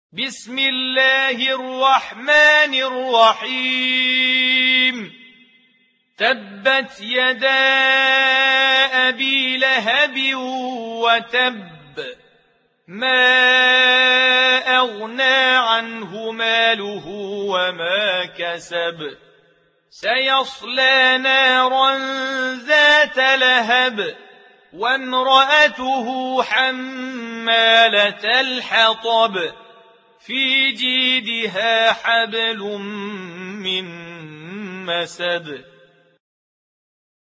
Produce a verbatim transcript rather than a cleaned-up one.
بسم الله الرحمن الرحيم تبت يدا أبي لهب وتب ما أغنى عنه ماله وما كسب سيصلى نارا ذات لهب وامرأته حمالة الحطب في جيدها حبل من مسد